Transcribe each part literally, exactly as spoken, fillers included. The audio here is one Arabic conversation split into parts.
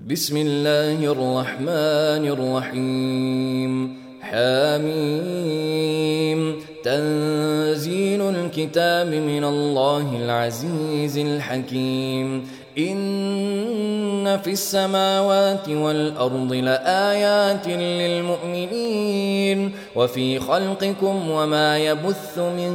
بسم الله الرحمن الرحيم. حميم. تنزيل الكتاب من الله العزيز الحكيم. إن في السماوات والأرض لآيات للمؤمنين وفي خلقكم وما يبث من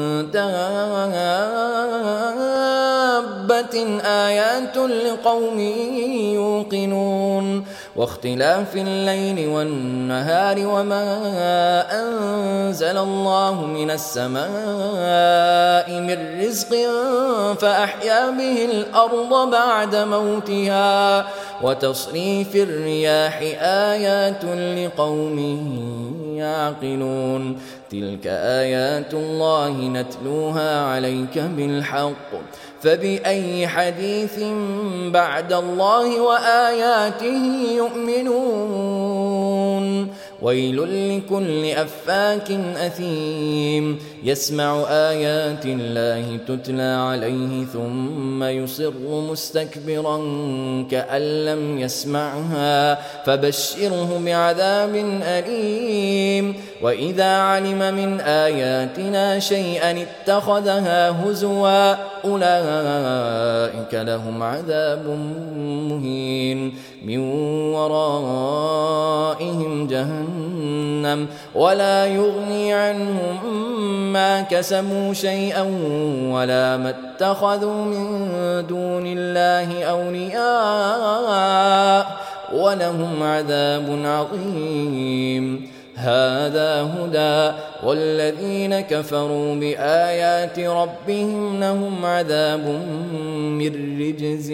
دابة آيات لقوم يوقنون واختلاف الليل والنهار وما أنزل الله من السماء من رزق فأحيا به الأرض بعد موتها وتصريف الرياح آيات لقوم يعقلون. تلك آيات الله نتلوها عليك بالحق فبأي حديث بعد الله وآياته يؤمنون. ويل لكل أفاك أثيم يسمع آيات الله تتلى عليه ثم يصر مستكبرا كأن لم يسمعها فبشره بعذاب أليم. وإذا علم من آياتنا شيئا اتخذها هزوا أولئك لهم عذاب مهين من ورائهم جهنم ولا يغني عنهم ما كسبوا شيئا ولا ما اتخذوا من دون الله أولياء ولهم عذاب عظيم. هذا هدى والذين كفروا بآيات ربهم لهم عذاب من رجز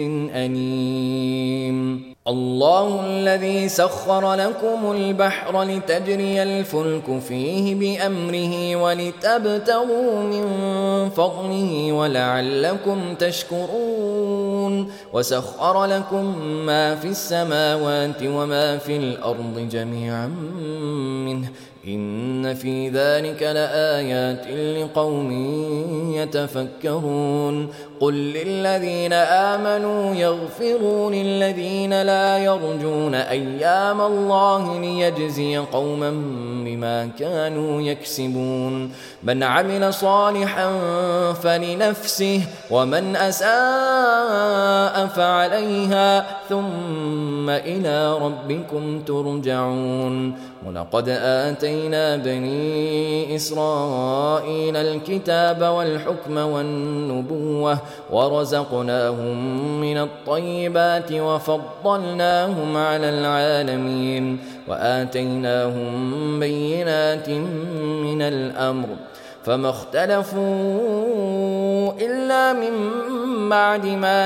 أليم. الله الذي سخر لكم البحر لتجري الفلك فيه بأمره ولتبتغوا من فضله ولعلكم تشكرون. وسخر لكم ما في السماوات وما في الأرض جميعا منه إن في ذلك لآيات لقوم يتفكرون. قل للذين آمنوا يغفروا للذين لا يرجون أيام الله ليجزي قوما بما كانوا يكسبون. من عمل صالحا فلنفسه ومن أساء فعليها ثم إلى ربكم ترجعون. ولقد آتينا بني إسرائيل الكتاب والحكم والنبوة ورزقناهم من الطيبات وفضلناهم على العالمين وآتيناهم بينات من الأمر فما اختلفوا إلا من بعد ما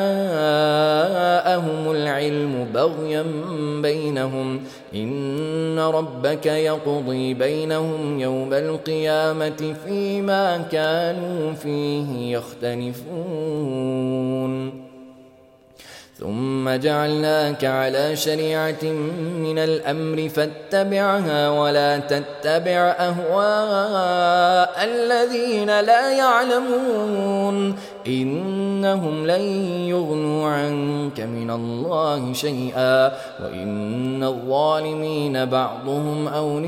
جاءهم العلم بغيا بينهم إن ربك يقضي بينهم يوم القيامة فيما كانوا فيه يختلفون. ثم جعلناك على شريعة من الأمر فاتبعها ولا تتبع أهواء الذين لا يعلمون إنهم لن يغنوا عنك من الله شيئا وإن الظالمين بعضهم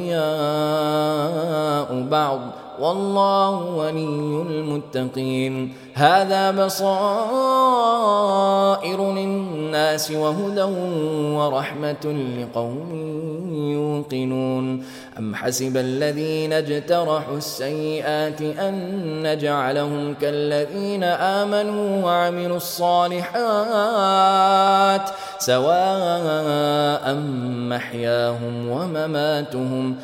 أولياء بعض والله ولي المتقين. هذا بصائر للناس وهدى ورحمة لقوم يوقنون. أم حسب الذين اجترحوا السيئات أن نجعلهم كالذين آمنوا وعملوا الصالحات سواء محياهم ومماتهم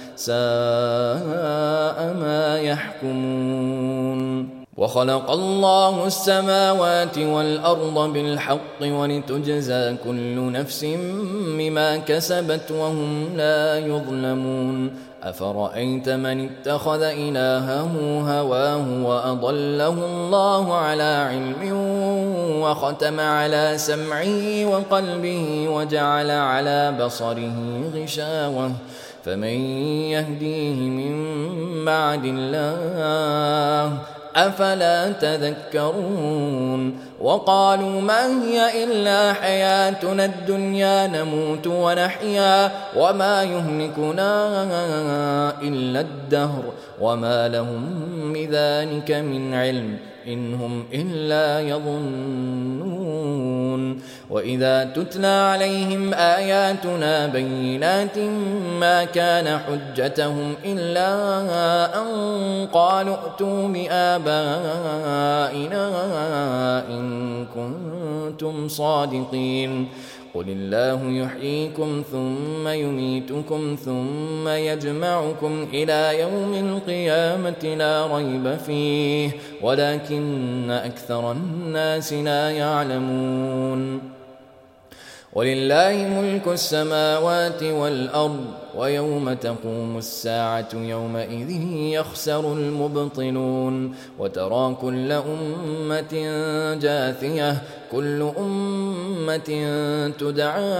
ساء ما يحكمون. وخلق الله السماوات والأرض بالحق ولتجزى كل نفس بما كسبت وهم لا يظلمون. أفرأيت من اتخذ إلهه هواه وأضله الله على علم وختم على سمعه وقلبه وجعل على بصره غشاوة فمن يهديه من بعد الله أفلا تذكرون وقالوا ما هي إلا حياتنا الدنيا نموت ونحيا وما يهلكنا إلا الدهر وما لهم بذلك من علم إن هم إلا يظنون. وإذا تتلى عليهم آياتنا بينات ما كان حجتهم إلا أن قالوا ائتوا بآبائنا إن كنتم صادقين. قل الله يحييكم ثم يميتكم ثم يجمعكم إلى يوم القيامة لا ريب فيه ولكن أكثر الناس لا يعلمون. ولله ملك السماوات والأرض ويوم تقوم الساعة يومئذ يخسر المبطلون. وترى كل أمة جاثية كل أمة تدعى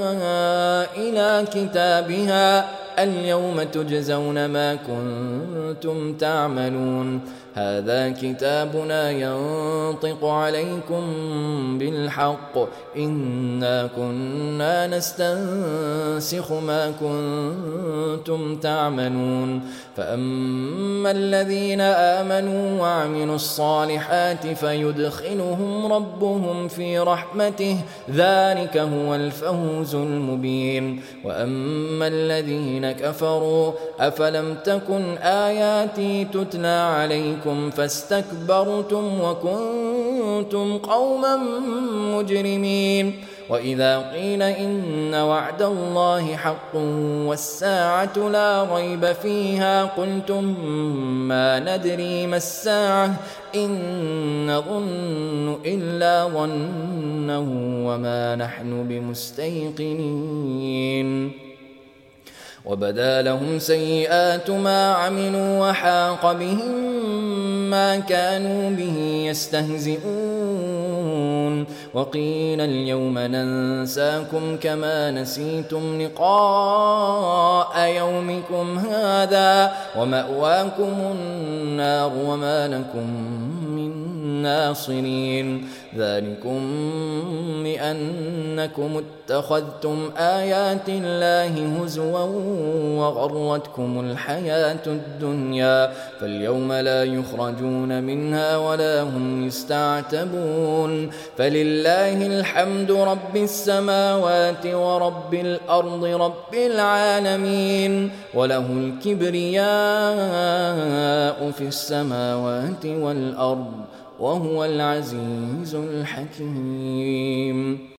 إلى كتابها اليوم تجزون ما كنتم تعملون. هذا كتابنا ينطق عليكم بالحق إنا كنا نستنسخ ما كنتم تعملون. فأما الذين آمنوا وعملوا الصالحات فيدخلهم ربهم في رحمته ذلك هو الفوز المبين. وأما الذين كفروا أفلم تكن آياتي تتلى عليكم فاستكبرتم وكنتم قوما مجرمين. وإذا قيل إن وعد الله حق والساعة لا ريب فيها قلتم ما ندري ما الساعة إن نظن إلا ظنا وما نحن بمستيقنين. وبدا لهم سيئات ما عملوا وحاق بهم ما كانوا به يستهزئون. وقيل اليوم ننساكم كما نسيتم لقاء يومكم هذا ومأواكم النار وما لكم من ناصرين. ذلكم بأنكم اتخذتم آيات الله هزوا وغرتكم الحياة الدنيا فاليوم لا يخرجون منها ولا هم يستعتبون. فلله الحمد رب السماوات ورب الأرض رب العالمين وله الكبرياء في السماوات والأرض وهو العزيز الحكيم.